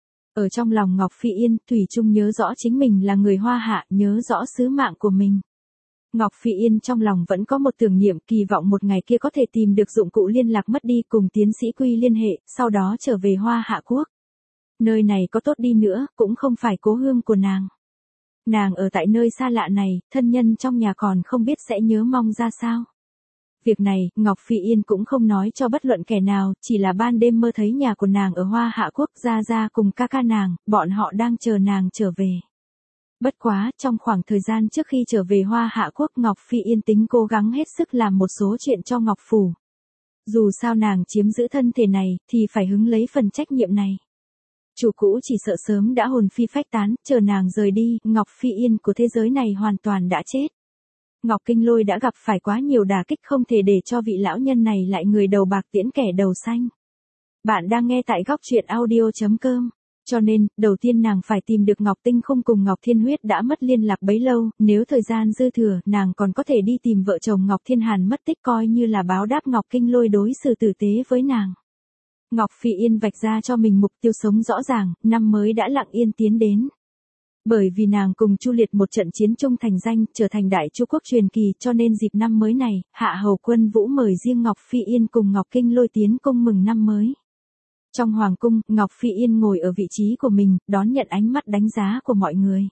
Ở trong lòng Ngọc Phi Yên, thủy chung nhớ rõ chính mình là người Hoa Hạ, nhớ rõ sứ mạng của mình. Ngọc Phi Yên trong lòng vẫn có một tưởng niệm, kỳ vọng một ngày kia có thể tìm được dụng cụ liên lạc mất đi, cùng tiến sĩ Quy liên hệ, sau đó trở về Hoa Hạ quốc. Nơi này có tốt đi nữa, cũng không phải cố hương của nàng. Nàng ở tại nơi xa lạ này, thân nhân trong nhà còn không biết sẽ nhớ mong ra sao. Việc này, Ngọc Phi Yên cũng không nói cho bất luận kẻ nào, chỉ là ban đêm mơ thấy nhà của nàng ở Hoa Hạ Quốc, Gia Gia cùng ca ca nàng, bọn họ đang chờ nàng trở về. Bất quá, trong khoảng thời gian trước khi trở về Hoa Hạ Quốc, Ngọc Phi Yên tính cố gắng hết sức làm một số chuyện cho Ngọc Phủ. Dù sao nàng chiếm giữ thân thể này, thì phải hứng lấy phần trách nhiệm này. Chủ cũ chỉ sợ sớm đã hồn phi phách tán, chờ nàng rời đi, Ngọc Phi Yên của thế giới này hoàn toàn đã chết. Ngọc Kinh Lôi đã gặp phải quá nhiều đả kích, không thể để cho vị lão nhân này lại người đầu bạc tiễn kẻ đầu xanh. Bạn đang nghe tại góc truyện audio chấm com. Cho nên, đầu tiên nàng phải tìm được Ngọc Tinh Khung cùng Ngọc Thiên Huyết đã mất liên lạc bấy lâu, nếu thời gian dư thừa, nàng còn có thể đi tìm vợ chồng Ngọc Thiên Hàn mất tích coi như là báo đáp Ngọc Kinh Lôi đối xử tử tế với nàng. Ngọc Phi Yên vạch ra cho mình mục tiêu sống rõ ràng, năm mới đã lặng yên tiến đến. Bởi vì nàng cùng Chu Liệt một trận chiến chung thành danh, trở thành đại Chu quốc truyền kỳ, cho nên dịp năm mới này, Hạ Hầu Quân Vũ mời riêng Ngọc Phi Yên cùng Ngọc Kinh Lôi tiến cung mừng năm mới. Trong hoàng cung, Ngọc Phi Yên ngồi ở vị trí của mình, đón nhận ánh mắt đánh giá của mọi người.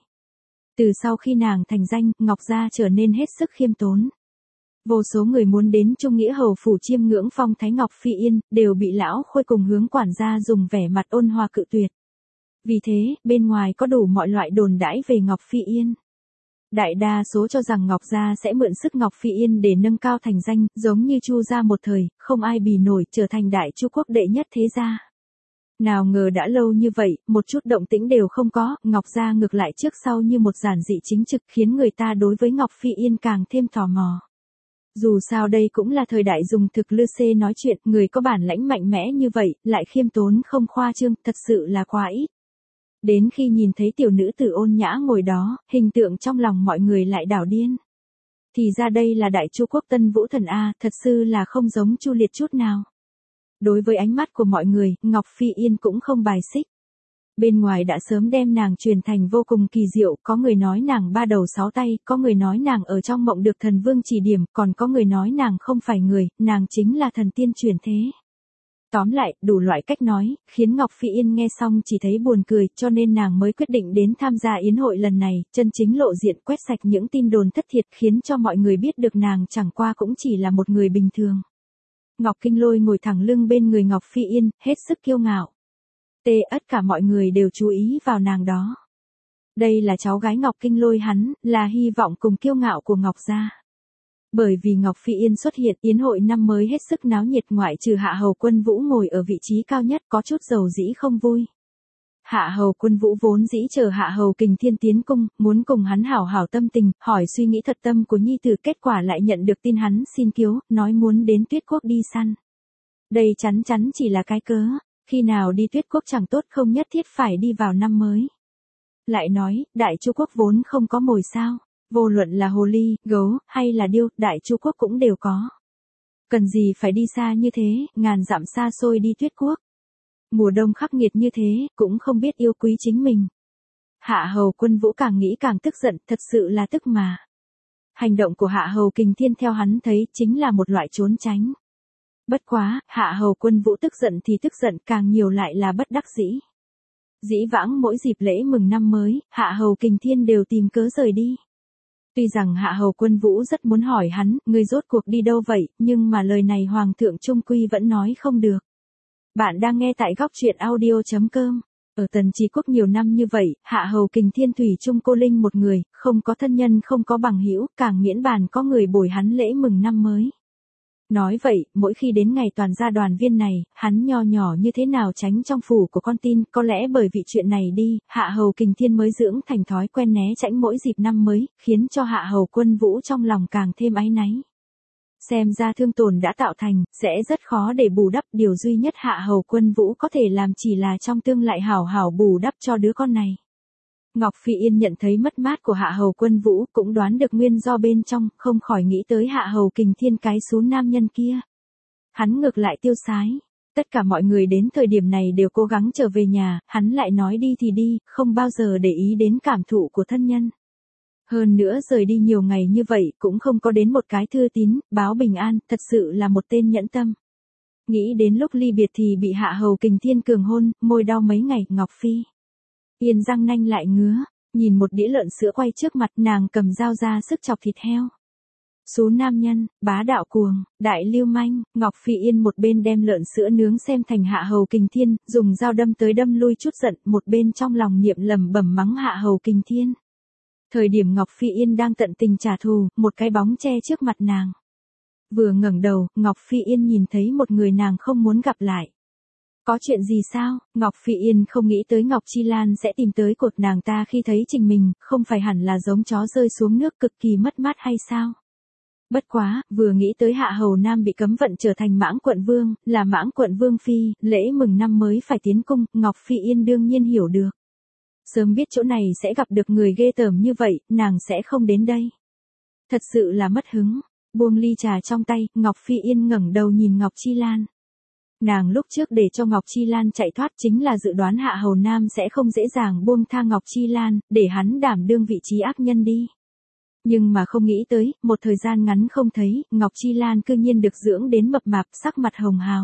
Từ sau khi nàng thành danh, Ngọc gia trở nên hết sức khiêm tốn. Vô số người muốn đến Trung Nghĩa Hầu phủ chiêm ngưỡng phong thái Ngọc Phi Yên, đều bị lão Khôi cùng Hướng quản gia dùng vẻ mặt ôn hòa cự tuyệt. Vì thế, bên ngoài có đủ mọi loại đồn đãi về Ngọc Phi Yên. Đại đa số cho rằng Ngọc gia sẽ mượn sức Ngọc Phi Yên để nâng cao thành danh, giống như Chu gia một thời, không ai bì nổi, trở thành đại Chu quốc đệ nhất thế gia. Nào ngờ đã lâu như vậy, một chút động tĩnh đều không có, Ngọc gia ngược lại trước sau như một giản dị chính trực, khiến người ta đối với Ngọc Phi Yên càng thêm tò mò. Dù sao đây cũng là thời đại dùng thực lư xê nói chuyện, người có bản lãnh mạnh mẽ như vậy, lại khiêm tốn không khoa trương, thật sự là quá ít. Đến khi nhìn thấy tiểu nữ tử ôn nhã ngồi đó, hình tượng trong lòng mọi người lại đảo điên. Thì ra đây là đại Chu quốc Tân Vũ Thần A, thật sự là không giống Chu Liệt chút nào. Đối với ánh mắt của mọi người, Ngọc Phi Yên cũng không bài xích. Bên ngoài đã sớm đem nàng truyền thành vô cùng kỳ diệu, có người nói nàng ba đầu sáu tay, có người nói nàng ở trong mộng được thần vương chỉ điểm, còn có người nói nàng không phải người, nàng chính là thần tiên truyền thế. Tóm lại, đủ loại cách nói, khiến Ngọc Phi Yên nghe xong chỉ thấy buồn cười, cho nên nàng mới quyết định đến tham gia yến hội lần này, chân chính lộ diện quét sạch những tin đồn thất thiệt, khiến cho mọi người biết được nàng chẳng qua cũng chỉ là một người bình thường. Ngọc Kinh Lôi ngồi thẳng lưng bên người Ngọc Phi Yên, hết sức kiêu ngạo. Tê tất cả mọi người đều chú ý vào nàng đó. Đây là cháu gái Ngọc Kinh Lôi hắn, là hy vọng cùng kiêu ngạo của Ngọc gia. Bởi vì Ngọc Phi Yên xuất hiện, yến hội năm mới hết sức náo nhiệt, ngoại trừ Hạ Hầu Quân Vũ ngồi ở vị trí cao nhất, có chút dầu dĩ không vui. Hạ Hầu Quân Vũ vốn dĩ chờ Hạ Hầu Kình Thiên tiến cung, muốn cùng hắn hảo hảo tâm tình, hỏi suy nghĩ thật tâm của nhi tử, kết quả lại nhận được tin hắn xin cứu, nói muốn đến Tuyết Quốc đi săn. Đây chắn chắn chỉ là cái cớ, khi nào đi Tuyết Quốc chẳng tốt, không nhất thiết phải đi vào năm mới. Lại nói, đại Chu quốc vốn không có mồi sao, vô luận là hồ ly, gấu, hay là điêu, đại Chu quốc cũng đều có. Cần gì phải đi xa như thế, ngàn dặm xa xôi đi Tuyết Quốc. Mùa đông khắc nghiệt như thế, cũng không biết yêu quý chính mình. Hạ Hầu Quân Vũ càng nghĩ càng tức giận, thật sự là tức mà. Hành động của Hạ Hầu Kình Thiên theo hắn thấy chính là một loại trốn tránh. Bất quá, Hạ Hầu Quân Vũ tức giận thì tức giận, càng nhiều lại là bất đắc dĩ. Dĩ vãng mỗi dịp lễ mừng năm mới, Hạ Hầu Kình Thiên đều tìm cớ rời đi. Tuy rằng Hạ Hầu Quân Vũ rất muốn hỏi hắn, ngươi rốt cuộc đi đâu vậy, nhưng mà lời này Hoàng thượng trung quy vẫn nói không được. Bạn đang nghe tại góc truyện audio chấm com. Ở Tần Chí Quốc nhiều năm như vậy, Hạ Hầu Kình Thiên thủy chung cô linh một người, không có thân nhân, không có bằng hữu, càng miễn bàn có người bồi hắn lễ mừng năm mới. Nói vậy, mỗi khi đến ngày toàn gia đoàn viên này, hắn nho nhỏ như thế nào tránh trong phủ của con tin, có lẽ bởi vì chuyện này đi, Hạ Hầu Kình Thiên mới dưỡng thành thói quen né tránh mỗi dịp năm mới, khiến cho Hạ Hầu Quân Vũ trong lòng càng thêm áy náy. Xem ra thương tổn đã tạo thành, sẽ rất khó để bù đắp, điều duy nhất Hạ Hầu Quân Vũ có thể làm chỉ là trong tương lai hảo hảo bù đắp cho đứa con này. Ngọc Phi Yên nhận thấy mất mát của Hạ Hầu Quân Vũ, cũng đoán được nguyên do bên trong, không khỏi nghĩ tới Hạ Hầu Kình Thiên cái xú nam nhân kia. Hắn ngược lại tiêu sái. Tất cả mọi người đến thời điểm này đều cố gắng trở về nhà, hắn lại nói đi thì đi, không bao giờ để ý đến cảm thụ của thân nhân. Hơn nữa rời đi nhiều ngày như vậy cũng không có đến một cái thư tín, báo bình an, thật sự là một tên nhẫn tâm. Nghĩ đến lúc ly biệt thì bị Hạ Hầu Kình Thiên cường hôn, môi đau mấy ngày, Ngọc Phi Yên răng nanh lại ngứa, nhìn một đĩa lợn sữa quay trước mặt, nàng cầm dao ra sức chọc thịt heo. Số nam nhân, bá đạo cuồng, đại lưu manh, Ngọc Phi Yên một bên đem lợn sữa nướng xem thành Hạ Hầu Kình Thiên, dùng dao đâm tới đâm lui chút giận, một bên trong lòng niệm lẩm bẩm mắng Hạ Hầu Kình Thiên. Thời điểm Ngọc Phi Yên đang tận tình trả thù, một cái bóng che trước mặt nàng. Vừa ngẩng đầu, Ngọc Phi Yên nhìn thấy một người nàng không muốn gặp lại. Có chuyện gì sao? Ngọc Phi Yên không nghĩ tới Ngọc Chi Lan sẽ tìm tới cột nàng ta khi thấy Trình mình, không phải hẳn là giống chó rơi xuống nước cực kỳ mất mát hay sao? Bất quá, vừa nghĩ tới Hạ Hầu Nam bị cấm vận trở thành Mãng Quận Vương, là Mãng Quận Vương Phi, lễ mừng năm mới phải tiến cung, Ngọc Phi Yên đương nhiên hiểu được. Sớm biết chỗ này sẽ gặp được người ghê tởm như vậy, nàng sẽ không đến đây. Thật sự là mất hứng. Buông ly trà trong tay, Ngọc Phi Yên ngẩng đầu nhìn Ngọc Chi Lan. Nàng lúc trước để cho Ngọc Chi Lan chạy thoát chính là dự đoán Hạ Hầu Nam sẽ không dễ dàng buông tha Ngọc Chi Lan, để hắn đảm đương vị trí ác nhân đi. Nhưng mà không nghĩ tới, một thời gian ngắn không thấy, Ngọc Chi Lan cư nhiên được dưỡng đến mập mạp, sắc mặt hồng hào.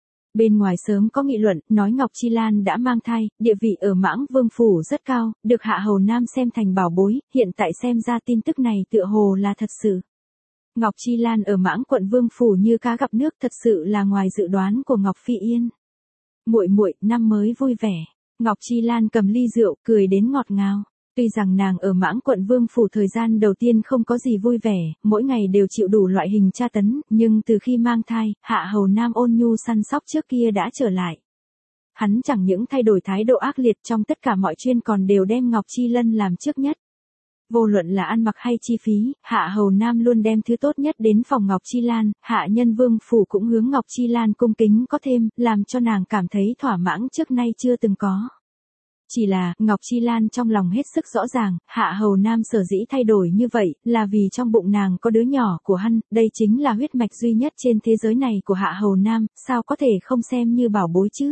Bên ngoài sớm có nghị luận, nói Ngọc Chi Lan đã mang thai, địa vị ở Mãng Vương Phủ rất cao, được Hạ Hầu Nam xem thành bảo bối, hiện tại xem ra tin tức này tựa hồ là thật sự. Ngọc Chi Lan ở Mãng Quận Vương Phủ như cá gặp nước, thật sự là ngoài dự đoán của Ngọc Phi Yên. Muội muội, năm mới vui vẻ. Ngọc Chi Lan cầm ly rượu, cười đến ngọt ngào. Tuy rằng nàng ở Mãng Quận Vương Phủ thời gian đầu tiên không có gì vui vẻ, mỗi ngày đều chịu đủ loại hình tra tấn, nhưng từ khi mang thai, Hạ Hầu Nam ôn nhu săn sóc trước kia đã trở lại. Hắn chẳng những thay đổi thái độ ác liệt trong tất cả mọi chuyên còn đều đem Ngọc Chi Lân làm trước nhất. Vô luận là ăn mặc hay chi phí, Hạ Hầu Nam luôn đem thứ tốt nhất đến phòng Ngọc Chi Lan, Hạ Nhân Vương Phủ cũng hướng Ngọc Chi Lan cung kính có thêm, làm cho nàng cảm thấy thỏa mãn trước nay chưa từng có. Chỉ là, Ngọc Chi Lan trong lòng hết sức rõ ràng, Hạ Hầu Nam sở dĩ thay đổi như vậy, là vì trong bụng nàng có đứa nhỏ của hắn, đây chính là huyết mạch duy nhất trên thế giới này của Hạ Hầu Nam, sao có thể không xem như bảo bối chứ?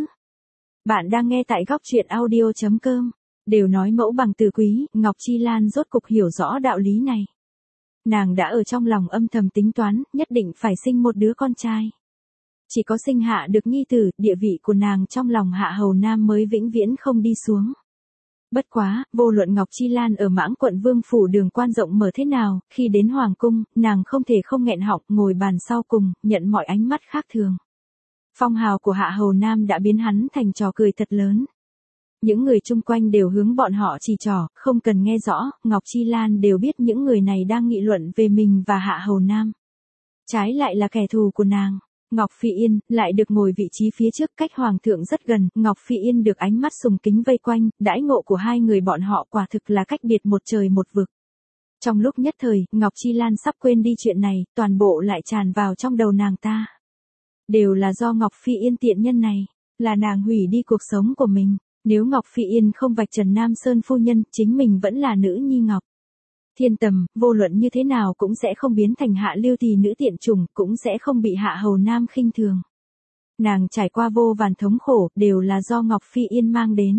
Bạn đang nghe tại góc truyện audio chấm com. Đều nói mẫu bằng từ quý, Ngọc Chi Lan rốt cục hiểu rõ đạo lý này. Nàng đã ở trong lòng âm thầm tính toán, nhất định phải sinh một đứa con trai. Chỉ có sinh hạ được nhi tử, địa vị của nàng trong lòng Hạ Hầu Nam mới vĩnh viễn không đi xuống. Bất quá, vô luận Ngọc Chi Lan ở Mãng Quận Vương Phủ đường quan rộng mở thế nào, khi đến Hoàng Cung, nàng không thể không nghẹn họng, ngồi bàn sau cùng, nhận mọi ánh mắt khác thường. Phong hào của Hạ Hầu Nam đã biến hắn thành trò cười thật lớn. Những người chung quanh đều hướng bọn họ chỉ trỏ, không cần nghe rõ, Ngọc Chi Lan đều biết những người này đang nghị luận về mình và Hạ Hầu Nam. Trái lại là kẻ thù của nàng. Ngọc Phi Yên, lại được ngồi vị trí phía trước cách Hoàng thượng rất gần, Ngọc Phi Yên được ánh mắt sùng kính vây quanh, đãi ngộ của hai người bọn họ quả thực là cách biệt một trời một vực. Trong lúc nhất thời, Ngọc Chi Lan sắp quên đi chuyện này, toàn bộ lại tràn vào trong đầu nàng ta. Đều là do Ngọc Phi Yên tiện nhân này, là nàng hủy đi cuộc sống của mình. Nếu Ngọc Phi Yên không vạch trần Nam Sơn phu nhân, chính mình vẫn là nữ nhi Ngọc Thiên Tầm, vô luận như thế nào cũng sẽ không biến thành Hạ Lưu Tỳ nữ tiện chủng, cũng sẽ không bị Hạ Hầu Nam khinh thường. Nàng trải qua vô vàn thống khổ, đều là do Ngọc Phi Yên mang đến.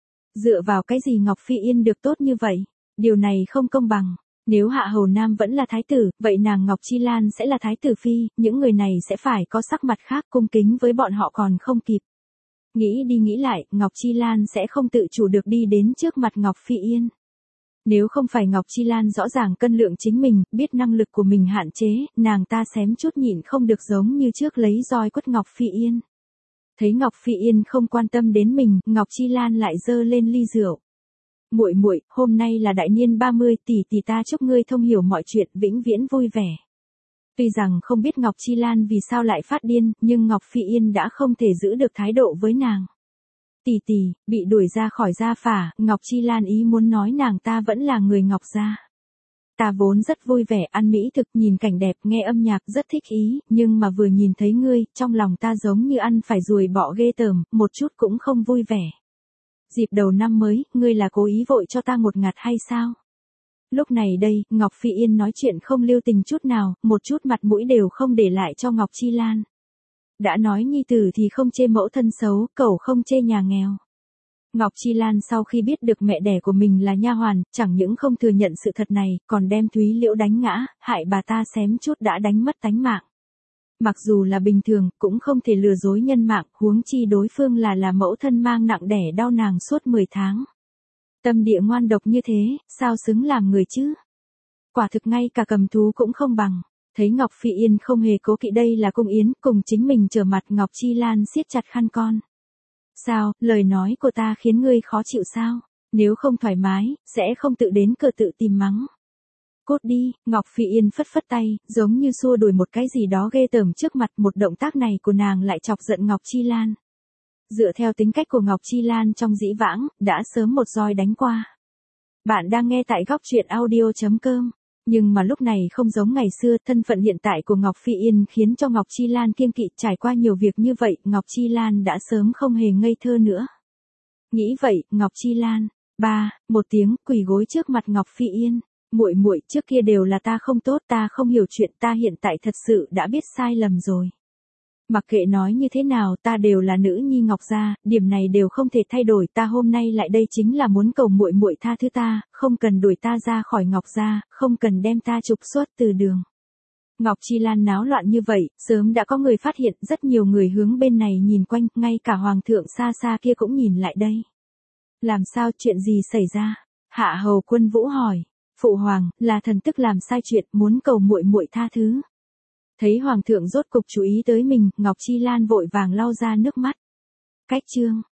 Dựa vào cái gì Ngọc Phi Yên được tốt như vậy? Điều này không công bằng. Nếu Hạ Hầu Nam vẫn là thái tử, vậy nàng Ngọc Chi Lan sẽ là thái tử phi, những người này sẽ phải có sắc mặt khác, cung kính với bọn họ còn không kịp. Nghĩ đi nghĩ lại, Ngọc Chi Lan sẽ không tự chủ được đi đến trước mặt Ngọc Phi Yên. Nếu không phải Ngọc Chi Lan rõ ràng cân lượng chính mình, biết năng lực của mình hạn chế, nàng ta xém chút nhịn không được giống như trước lấy roi quất Ngọc Phi Yên. Thấy Ngọc Phi Yên không quan tâm đến mình, Ngọc Chi Lan lại giơ lên ly rượu. Muội muội, hôm nay là đại niên ba mươi, tỷ tỷ ta chúc ngươi thông hiểu mọi chuyện, vĩnh viễn vui vẻ. Tuy rằng không biết Ngọc Chi Lan vì sao lại phát điên, nhưng Ngọc Phi Yên đã không thể giữ được thái độ với nàng. Tỷ tỷ, bị đuổi ra khỏi gia phả, Ngọc Chi Lan ý muốn nói nàng ta vẫn là người Ngọc gia. Ta vốn rất vui vẻ ăn mỹ thực, nhìn cảnh đẹp, nghe âm nhạc rất thích ý, nhưng mà vừa nhìn thấy ngươi, trong lòng ta giống như ăn phải ruồi bọ ghê tởm, một chút cũng không vui vẻ. Dịp đầu năm mới, ngươi là cố ý vội cho ta một ngạt hay sao? Lúc này đây, Ngọc Phi Yên nói chuyện không lưu tình chút nào, một chút mặt mũi đều không để lại cho Ngọc Chi Lan. Đã nói nhi tử thì không chê mẫu thân xấu, cẩu không chê nhà nghèo. Ngọc Chi Lan sau khi biết được mẹ đẻ của mình là nha hoàn, chẳng những không thừa nhận sự thật này, còn đem Thúy Liễu đánh ngã, hại bà ta xém chút đã đánh mất tánh mạng. Mặc dù là bình thường, cũng không thể lừa dối nhân mạng, huống chi đối phương là là mẫu thân mang nặng đẻ đau nàng suốt mười tháng. Tâm địa ngoan độc như thế, sao xứng làm người chứ? Quả thực ngay cả cầm thú cũng không bằng. Thấy Ngọc Phi Yên không hề cố kỵ đây là cung yến, cùng chính mình trở mặt Ngọc Chi Lan siết chặt khăn con. Sao, lời nói của ta khiến ngươi khó chịu sao? Nếu không thoải mái, sẽ không tự đến cửa tự tìm mắng. Cốt đi, Ngọc Phi Yên phất phất tay, giống như xua đuổi một cái gì đó ghê tởm trước mặt, một động tác này của nàng lại chọc giận Ngọc Chi Lan. Dựa theo tính cách của Ngọc Chi Lan trong dĩ vãng, đã sớm một roi đánh qua. Bạn đang nghe tại góc truyện audio.com. Nhưng mà lúc này không giống ngày xưa, thân phận hiện tại của Ngọc Phi Yên khiến cho Ngọc Chi Lan kiêng kỵ, trải qua nhiều việc như vậy, Ngọc Chi Lan đã sớm không hề ngây thơ nữa. Nghĩ vậy, Ngọc Chi Lan, ba, một tiếng, quỳ gối trước mặt Ngọc Phi Yên. Muội muội, trước kia đều là ta không tốt, ta không hiểu chuyện, ta hiện tại thật sự đã biết sai lầm rồi. Mặc kệ nói như thế nào, ta đều là nữ nhi Ngọc gia, điểm này đều không thể thay đổi, ta hôm nay lại đây chính là muốn cầu muội muội tha thứ ta, không cần đuổi ta ra khỏi Ngọc gia, không cần đem ta trục xuất từ đường. Ngọc Chi Lan náo loạn như vậy, sớm đã có người phát hiện, rất nhiều người hướng bên này nhìn quanh, ngay cả hoàng thượng xa xa kia cũng nhìn lại đây. Làm sao, chuyện gì xảy ra? Hạ hầu Quân Vũ hỏi. Phụ hoàng, là thần tức làm sai chuyện, muốn cầu muội muội tha thứ. Thấy hoàng thượng rốt cục chú ý tới mình, Ngọc Chi Lan vội vàng lau ra nước mắt. Cách chương,